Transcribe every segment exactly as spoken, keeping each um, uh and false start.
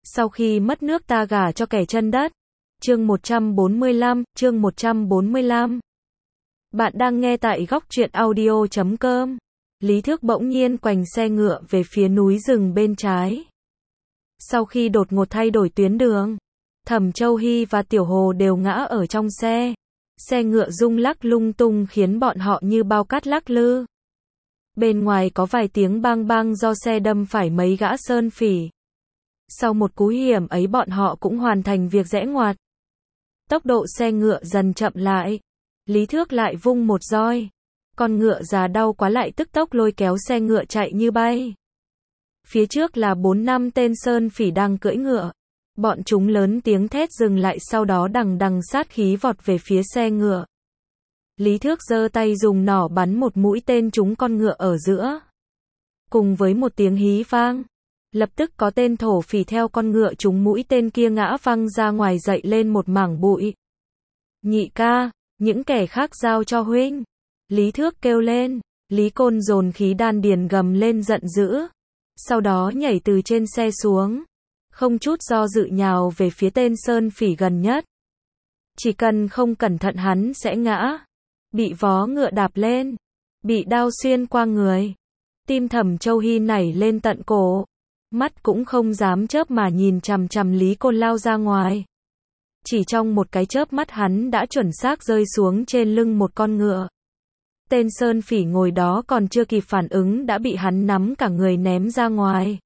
Sau khi mất nước ta gả cho kẻ chân đất. Chương một trăm bốn mươi lăm, chương một trăm bốn mươi lăm. Bạn đang nghe tại góc truyện audio chấm com. Lý Thước bỗng nhiên quành xe ngựa về phía núi rừng bên trái. Sau khi đột ngột thay đổi tuyến đường, Thẩm Châu Hy và Tiểu Hồ đều ngã ở trong xe. Xe ngựa rung lắc lung tung khiến bọn họ như bao cát lắc lư. Bên ngoài có vài tiếng bang bang do xe đâm phải mấy gã sơn phỉ. Sau một cú hiểm ấy bọn họ cũng hoàn thành việc rẽ ngoặt. Tốc độ xe ngựa dần chậm lại. Lý Thước lại vung một roi. Con ngựa già đau quá lại tức tốc lôi kéo xe ngựa chạy như bay. Phía trước là bốn năm tên sơn phỉ đang cưỡi ngựa. Bọn chúng lớn tiếng thét dừng lại, sau đó đằng đằng sát khí vọt về phía xe ngựa. Lý Thước giơ tay dùng nỏ bắn một mũi tên trúng con ngựa ở giữa. Cùng với một tiếng hí vang, lập tức có tên thổ phỉ theo con ngựa trúng mũi tên kia ngã văng ra ngoài, dậy lên một mảng bụi. Nhị ca, những kẻ khác giao cho huynh. Lý Thước kêu lên. Lý Côn dồn khí đan điền gầm lên giận dữ. Sau đó nhảy từ trên xe xuống. Không chút do dự nhào về phía tên sơn phỉ gần nhất. Chỉ cần không cẩn thận hắn sẽ ngã. Bị vó ngựa đạp lên. Bị đao xuyên qua người. Tim Thẩm Châu Hy nảy lên tận cổ. Mắt cũng không dám chớp mà nhìn chằm chằm Lý Côn lao ra ngoài. Chỉ trong một cái chớp mắt hắn đã chuẩn xác rơi xuống trên lưng một con ngựa. Tên sơn phỉ ngồi đó còn chưa kịp phản ứng đã bị hắn nắm cả người ném ra ngoài.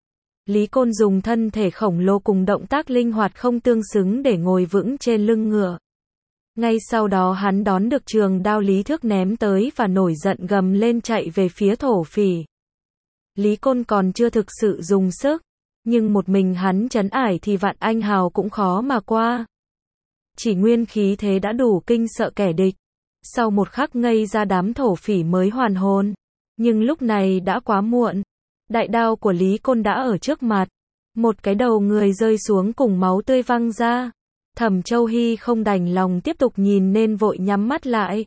Lý Côn dùng thân thể khổng lồ cùng động tác linh hoạt không tương xứng để ngồi vững trên lưng ngựa. Ngay sau đó hắn đón được trường đao Lý Thước ném tới và nổi giận gầm lên chạy về phía thổ phỉ. Lý Côn còn chưa thực sự dùng sức, nhưng một mình hắn trấn ải thì vạn anh hào cũng khó mà qua. Chỉ nguyên khí thế đã đủ kinh sợ kẻ địch. Sau một khắc ngây ra đám thổ phỉ mới hoàn hồn. Nhưng lúc này đã quá muộn. Đại đao của Lý Côn đã ở trước mặt. Một cái đầu người rơi xuống cùng máu tươi văng ra. Thẩm Châu Hy không đành lòng tiếp tục nhìn nên vội nhắm mắt lại.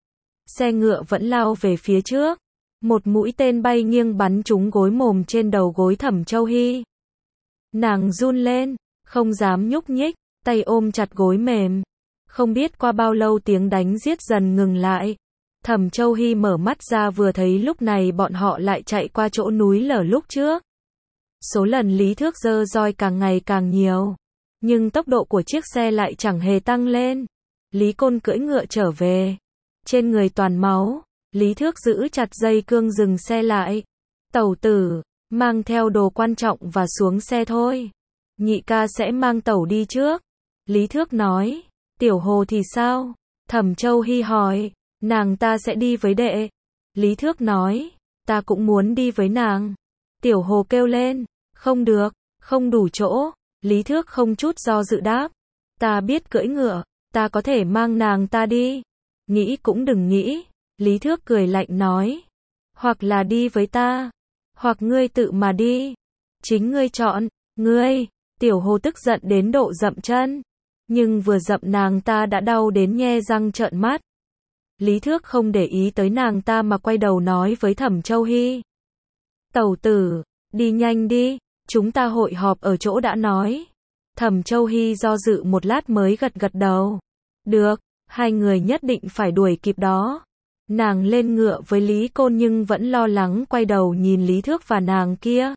Xe ngựa vẫn lao về phía trước. Một mũi tên bay nghiêng bắn trúng gối mồm trên đầu gối Thẩm Châu Hy. Nàng run lên, không dám nhúc nhích, tay ôm chặt gối mềm. Không biết qua bao lâu tiếng đánh giết dần ngừng lại. Thẩm Châu Hy mở mắt ra vừa thấy lúc này bọn họ lại chạy qua chỗ núi lở lúc trước. Số lần Lý Thước giơ roi càng ngày càng nhiều. Nhưng tốc độ của chiếc xe lại chẳng hề tăng lên. Lý Côn cưỡi ngựa trở về. Trên người toàn máu. Lý Thước giữ chặt dây cương dừng xe lại. Tẩu tử, mang theo đồ quan trọng và xuống xe thôi. Nhị ca sẽ mang tẩu đi trước. Lý Thước nói. Tiểu Hồ thì sao? Thẩm Châu Hy hỏi. Nàng ta sẽ đi với đệ. Lý Thước nói. Ta cũng muốn đi với nàng. Tiểu Hồ kêu lên. Không được, không đủ chỗ. Lý Thước không chút do dự đáp. Ta biết cưỡi ngựa. Ta có thể mang nàng ta đi. Nghĩ cũng đừng nghĩ. Lý Thước cười lạnh nói. Hoặc là đi với ta. Hoặc ngươi tự mà đi. Chính ngươi chọn. Ngươi. Tiểu Hồ tức giận đến độ dậm chân. Nhưng vừa dậm nàng ta đã đau đến nhe răng trợn mắt. Lý Thước không để ý tới nàng ta mà quay đầu nói với Thẩm Châu Hy. Tẩu tử, đi nhanh đi, chúng ta hội họp ở chỗ đã nói. Thẩm Châu Hy do dự một lát mới gật gật đầu. Được, hai người nhất định phải đuổi kịp đó. Nàng lên ngựa với Lý Côn nhưng vẫn lo lắng quay đầu nhìn Lý Thước và nàng kia.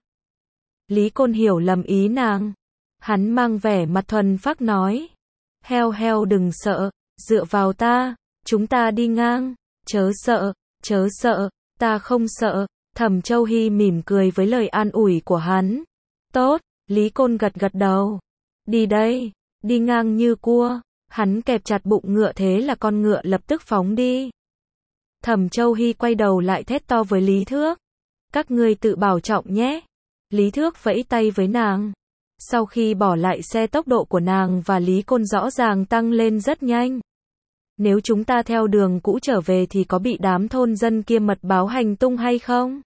Lý Côn hiểu lầm ý nàng. Hắn mang vẻ mặt thuần phác nói. Heo heo đừng sợ, dựa vào ta, chúng ta đi ngang, chớ sợ, chớ sợ, ta không sợ. Thẩm Châu Hy mỉm cười với lời an ủi của hắn. Tốt, Lý Côn gật gật đầu. Đi đây, đi ngang như cua. Hắn kẹp chặt bụng ngựa thế là con ngựa lập tức phóng đi. Thẩm Châu Hy quay đầu lại thét to với Lý Thước. Các ngươi tự bảo trọng nhé. Lý Thước vẫy tay với nàng. Sau khi bỏ lại xe, tốc độ của nàng và Lý Côn rõ ràng tăng lên rất nhanh. Nếu chúng ta theo đường cũ trở về thì có bị đám thôn dân kia mật báo hành tung hay không?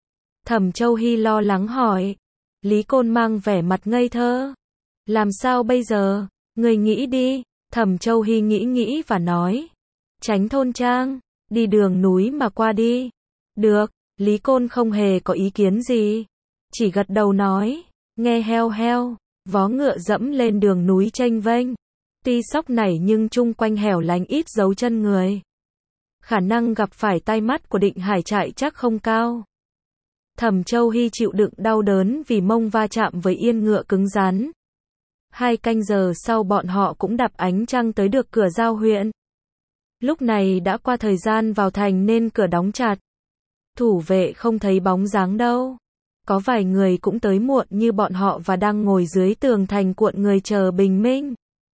Thẩm Châu Hy lo lắng hỏi. Lý Côn mang vẻ mặt ngây thơ. Làm sao bây giờ? Người nghĩ đi. Thẩm Châu Hy nghĩ nghĩ và nói. Tránh thôn trang, đi đường núi mà qua đi. Được, Lý Côn không hề có ý kiến gì. Chỉ gật đầu nói. Nghe heo heo, Vó ngựa dẫm lên đường núi chênh vênh. Tuy sóc nảy nhưng chung quanh hẻo lánh ít dấu chân người. Khả năng gặp phải tai mắt của Định Hải Trại chắc không cao. Thẩm Châu Hy chịu đựng đau đớn vì mông va chạm với yên ngựa cứng rắn. Hai canh giờ sau bọn họ cũng đạp ánh trăng tới được cửa giao huyện. Lúc này đã qua thời gian vào thành nên cửa đóng chặt. Thủ vệ không thấy bóng dáng đâu. Có vài người cũng tới muộn như bọn họ và đang ngồi dưới tường thành cuộn người chờ bình minh.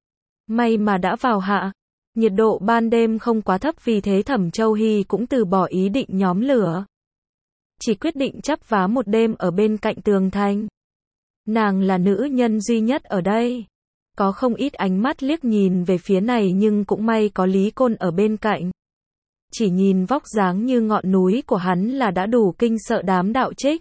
May mà đã vào hạ. Nhiệt độ ban đêm không quá thấp vì thế Thẩm Châu Hy cũng từ bỏ ý định nhóm lửa. Chỉ quyết định chắp vá một đêm ở bên cạnh tường thành. Nàng là nữ nhân duy nhất ở đây. Có không ít ánh mắt liếc nhìn về phía này nhưng cũng may có Lý Côn ở bên cạnh. Chỉ nhìn vóc dáng như ngọn núi của hắn là đã đủ kinh sợ đám đạo trích.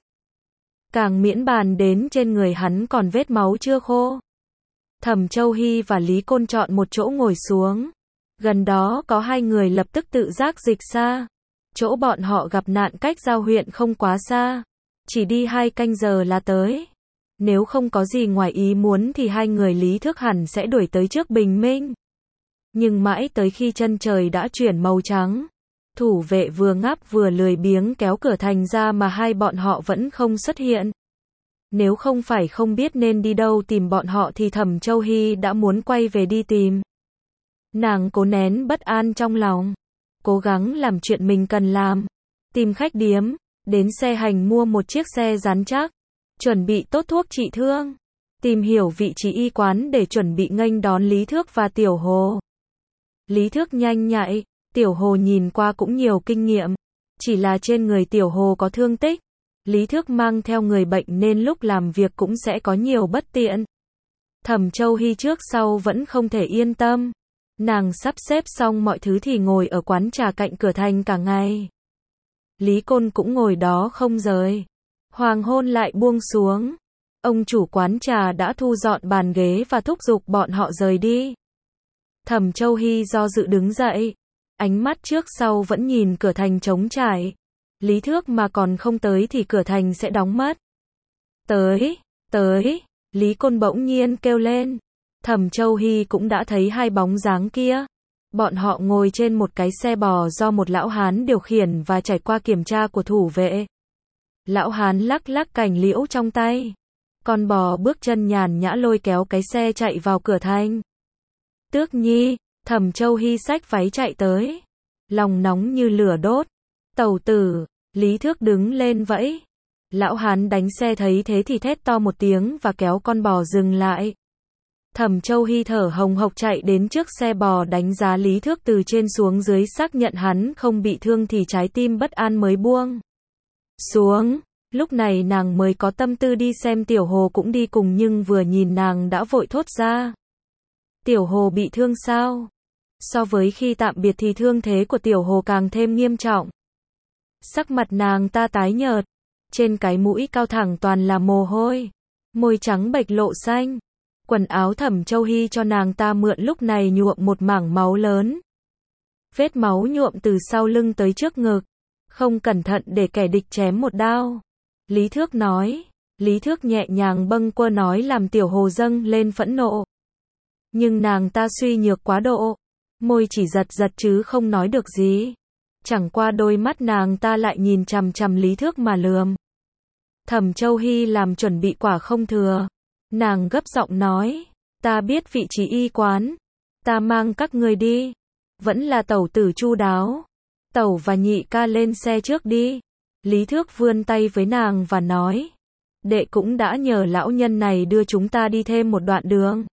Càng miễn bàn đến trên người hắn còn vết máu chưa khô. Thẩm Châu Hy và Lý Côn chọn một chỗ ngồi xuống. Gần đó có hai người lập tức tự giác dịch xa. Chỗ bọn họ gặp nạn cách giao huyện không quá xa. Chỉ đi hai canh giờ là tới. Nếu không có gì ngoài ý muốn thì hai người Lý Thước hẳn sẽ đuổi tới trước bình minh. Nhưng mãi tới khi chân trời đã chuyển màu trắng. Thủ vệ vừa ngáp vừa lười biếng kéo cửa thành ra mà hai bọn họ vẫn không xuất hiện. Nếu không phải không biết nên đi đâu tìm bọn họ thì Thẩm Châu Hy đã muốn quay về đi tìm. Nàng cố nén bất an trong lòng. Cố gắng làm chuyện mình cần làm. Tìm khách điếm. Đến xe hành mua một chiếc xe rắn chắc. Chuẩn bị tốt thuốc trị thương. Tìm hiểu vị trí y quán để chuẩn bị nghênh đón Lý Thước và Tiểu Hồ. Lý Thước nhanh nhạy. Tiểu Hồ nhìn qua cũng nhiều kinh nghiệm. Chỉ là trên người Tiểu Hồ có thương tích. Lý Thước mang theo người bệnh nên lúc làm việc cũng sẽ có nhiều bất tiện. Thẩm Châu Hy trước sau vẫn không thể yên tâm. Nàng sắp xếp xong mọi thứ thì ngồi ở quán trà cạnh cửa thành cả ngày. Lý Côn cũng ngồi đó không rời. Hoàng hôn lại buông xuống. Ông chủ quán trà đã thu dọn bàn ghế và thúc giục bọn họ rời đi. Thẩm Châu Hy do dự đứng dậy. Ánh mắt trước sau vẫn nhìn cửa thành trống trải. Lý Thước mà còn không tới thì cửa thành sẽ đóng mất. Tới, tới, Lý Côn bỗng nhiên kêu lên. Thẩm Châu Hy cũng đã thấy hai bóng dáng kia. Bọn họ ngồi trên một cái xe bò do một lão hán điều khiển và trải qua kiểm tra của thủ vệ. Lão hán lắc lắc cành liễu trong tay. Con bò bước chân nhàn nhã lôi kéo cái xe chạy vào cửa thành. Tước Nhi, Thẩm Châu Hy xách váy chạy tới. Lòng nóng như lửa đốt. Tẩu tử, Lý Thước đứng lên vẫy. Lão hán đánh xe thấy thế thì thét to một tiếng và kéo con bò dừng lại. Thẩm Châu Hy thở hồng hộc chạy đến trước xe bò đánh giá Lý Thước từ trên xuống dưới xác nhận hắn không bị thương thì trái tim bất an mới buông xuống. Lúc này nàng mới có tâm tư đi xem Tiểu Hồ cũng đi cùng nhưng vừa nhìn nàng đã vội thốt ra. Tiểu Hồ bị thương sao? So với khi tạm biệt thì thương thế của Tiểu Hồ càng thêm nghiêm trọng. Sắc mặt nàng ta tái nhợt. Trên cái mũi cao thẳng toàn là mồ hôi. Môi trắng bệch lộ xanh. Quần áo Thẩm Châu Hy cho nàng ta mượn lúc này nhuộm một mảng máu lớn. Vết máu nhuộm từ sau lưng tới trước ngực. Không cẩn thận để kẻ địch chém một đao. Lý Thước nói. Lý Thước nhẹ nhàng bâng quơ nói làm Tiểu Hồ dâng lên phẫn nộ. Nhưng nàng ta suy nhược quá độ. Môi chỉ giật giật chứ không nói được gì. Chẳng qua đôi mắt nàng ta lại nhìn chằm chằm Lý Thước mà lườm. Thẩm Châu Hy làm chuẩn bị quả không thừa. Nàng gấp giọng nói. Ta biết vị trí y quán. Ta mang các người đi. Vẫn là tẩu tử chu đáo. Tẩu và nhị ca lên xe trước đi. Lý Thước vươn tay với nàng và nói. Đệ cũng đã nhờ lão nhân này đưa chúng ta đi thêm một đoạn đường.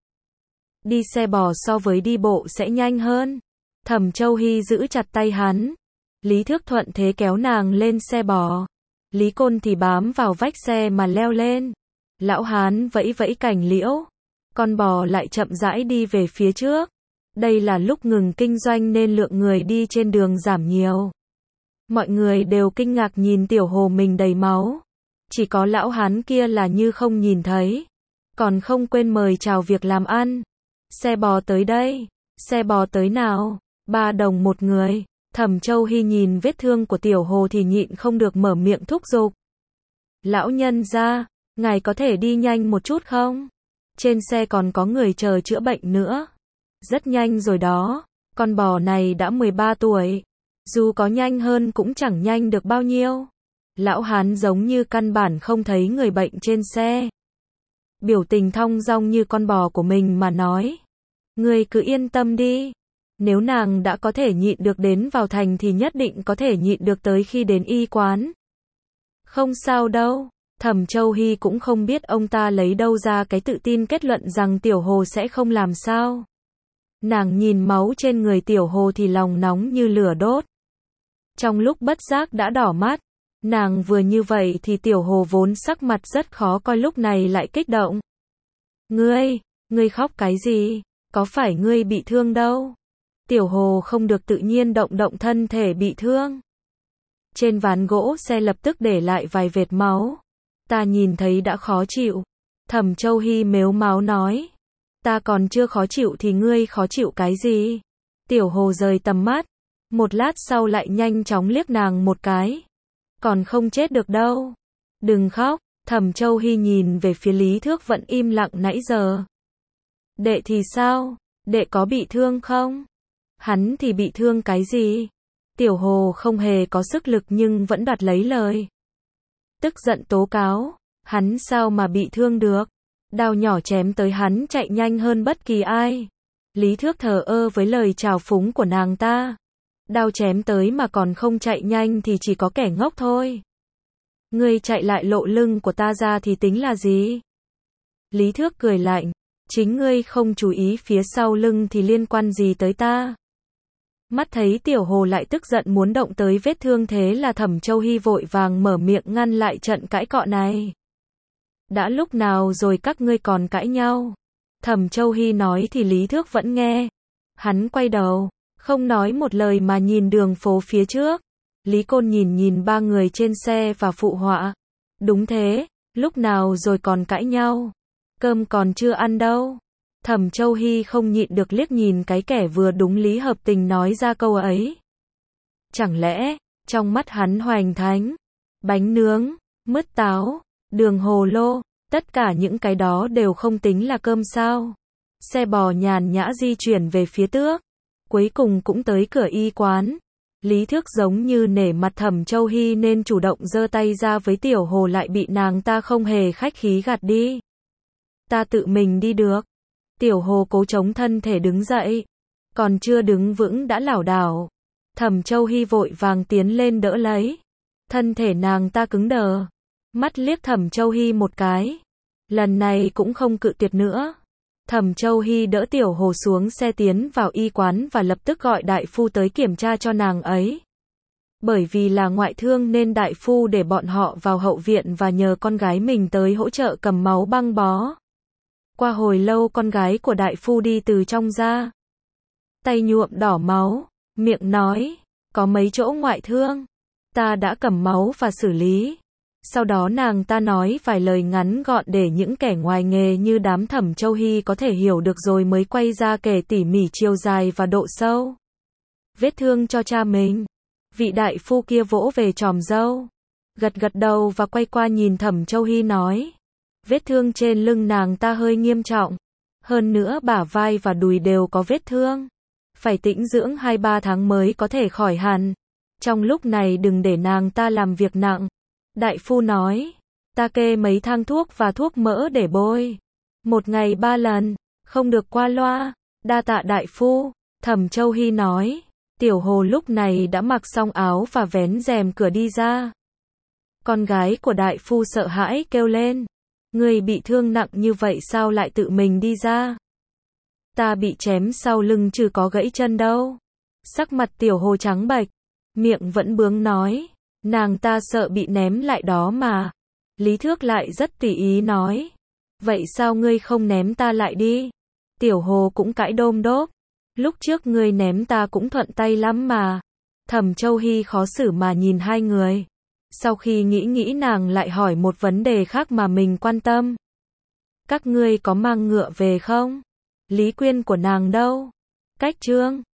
Đi xe bò so với đi bộ sẽ nhanh hơn. Thẩm Châu Hy giữ chặt tay hắn. Lý Thước thuận thế kéo nàng lên xe bò. Lý Côn thì bám vào vách xe mà leo lên. Lão hán vẫy vẫy cành liễu. Con bò lại chậm rãi đi về phía trước. Đây là lúc ngừng kinh doanh nên lượng người đi trên đường giảm nhiều. Mọi người đều kinh ngạc nhìn Tiểu Hồ mình đầy máu. Chỉ có lão hán kia là như không nhìn thấy. Còn không quên mời chào việc làm ăn. Xe bò tới đây. Xe bò tới nào? Ba đồng một người. Thẩm Châu Hy nhìn vết thương của Tiểu Hồ thì nhịn không được mở miệng thúc giục. Lão nhân gia, ngài có thể đi nhanh một chút không? Trên xe còn có người chờ chữa bệnh nữa. Rất nhanh rồi đó, con bò này đã mười ba tuổi. Dù có nhanh hơn cũng chẳng nhanh được bao nhiêu. Lão hán giống như căn bản không thấy người bệnh trên xe. Biểu tình thong dong như con bò của mình mà nói. Ngươi cứ yên tâm đi. Nếu nàng đã có thể nhịn được đến vào thành thì nhất định có thể nhịn được tới khi đến y quán. Không sao đâu. Thẩm Châu Hy cũng không biết ông ta lấy đâu ra cái tự tin kết luận rằng Tiểu Hồ sẽ không làm sao. Nàng nhìn máu trên người Tiểu Hồ thì lòng nóng như lửa đốt. Trong lúc bất giác đã đỏ mắt. Nàng vừa như vậy thì Tiểu Hồ vốn sắc mặt rất khó coi lúc này lại kích động. Ngươi, ngươi khóc cái gì? Có phải ngươi bị thương đâu? Tiểu Hồ không được tự nhiên động động thân thể bị thương. Trên ván gỗ xe lập tức để lại vài vệt máu. Ta nhìn thấy đã khó chịu. Thẩm Châu Hy mếu máo nói. Ta còn chưa khó chịu thì ngươi khó chịu cái gì? Tiểu Hồ rời tầm mắt. Một lát sau lại nhanh chóng liếc nàng một cái. Còn không chết được đâu. Đừng khóc. Thẩm Châu Hy nhìn về phía Lý Thước vẫn im lặng nãy giờ. Đệ thì sao? Đệ có bị thương không? Hắn thì bị thương cái gì? Tiểu Hồ không hề có sức lực nhưng vẫn đoạt lấy lời. Tức giận tố cáo. Hắn sao mà bị thương được? Đao nhỏ chém tới hắn chạy nhanh hơn bất kỳ ai. Lý Thước thờ ơ với lời trào phúng của nàng ta. Đao chém tới mà còn không chạy nhanh thì chỉ có kẻ ngốc thôi. Ngươi chạy lại lộ lưng của ta ra thì tính là gì? Lý Thước cười lạnh. Chính ngươi không chú ý phía sau lưng thì liên quan gì tới ta? Mắt thấy Tiểu Hồ lại tức giận muốn động tới vết thương thế là Thẩm Châu Hy vội vàng mở miệng ngăn lại trận cãi cọ này. Đã lúc nào rồi các ngươi còn cãi nhau? Thẩm Châu Hy nói thì Lý Thước vẫn nghe. Hắn quay đầu, không nói một lời mà nhìn đường phố phía trước. Lý Côn nhìn nhìn ba người trên xe và phụ họa. Đúng thế, lúc nào rồi còn cãi nhau? Cơm còn chưa ăn đâu. Thẩm Châu Hy không nhịn được liếc nhìn cái kẻ vừa đúng lý hợp tình nói ra câu ấy. Chẳng lẽ, trong mắt hắn hoành thánh, bánh nướng, mứt táo, đường hồ lô, tất cả những cái đó đều không tính là cơm sao? Xe bò nhàn nhã di chuyển về phía trước, cuối cùng cũng tới cửa y quán. Lý Thước giống như nể mặt Thẩm Châu Hy nên chủ động giơ tay ra với Tiểu Hồ lại bị nàng ta không hề khách khí gạt đi. Ta tự mình đi được. Tiểu Hồ cố chống thân thể đứng dậy. Còn chưa đứng vững đã lảo đảo. Thẩm Châu Hy vội vàng tiến lên đỡ lấy. Thân thể nàng ta cứng đờ. Mắt liếc Thẩm Châu Hy một cái. Lần này cũng không cự tuyệt nữa. Thẩm Châu Hy đỡ Tiểu Hồ xuống xe tiến vào y quán và lập tức gọi đại phu tới kiểm tra cho nàng ấy. Bởi vì là ngoại thương nên đại phu để bọn họ vào hậu viện và nhờ con gái mình tới hỗ trợ cầm máu băng bó. Qua hồi lâu con gái của đại phu đi từ trong ra. Tay nhuộm đỏ máu, miệng nói, có mấy chỗ ngoại thương. Ta đã cầm máu và xử lý. Sau đó nàng ta nói vài lời ngắn gọn để những kẻ ngoài nghề như đám Thẩm Châu Hy có thể hiểu được rồi mới quay ra kể tỉ mỉ chiều dài và độ sâu. Vết thương cho cha mình. Vị đại phu kia vỗ về tròm râu. Gật gật đầu và quay qua nhìn Thẩm Châu Hy nói. Vết thương trên lưng nàng ta hơi nghiêm trọng. Hơn nữa bả vai và đùi đều có vết thương. Phải tĩnh dưỡng hai ba tháng mới có thể khỏi hẳn. Trong lúc này đừng để nàng ta làm việc nặng. Đại phu nói, ta kê mấy thang thuốc và thuốc mỡ để bôi. Một ngày ba lần, không được qua loa. Đa tạ đại phu. Thẩm Châu Hy nói. Tiểu Hồ lúc này đã mặc xong áo và vén rèm cửa đi ra. Con gái của đại phu sợ hãi kêu lên. Người bị thương nặng như vậy sao lại tự mình đi ra? Ta bị chém sau lưng chứ có gãy chân đâu. Sắc mặt Tiểu Hồ trắng bệch, miệng vẫn bướng nói. Nàng ta sợ bị ném lại đó mà. Lý Thước lại rất tỉ ý nói. Vậy sao ngươi không ném ta lại đi? Tiểu Hồ cũng cãi đôm đốp. Lúc trước ngươi ném ta cũng thuận tay lắm mà. Thẩm Châu Hy khó xử mà nhìn hai người. Sau khi nghĩ nghĩ nàng lại hỏi một vấn đề khác mà mình quan tâm. Các ngươi có mang ngựa về không? Lý Quyên của nàng đâu? Cách Trương,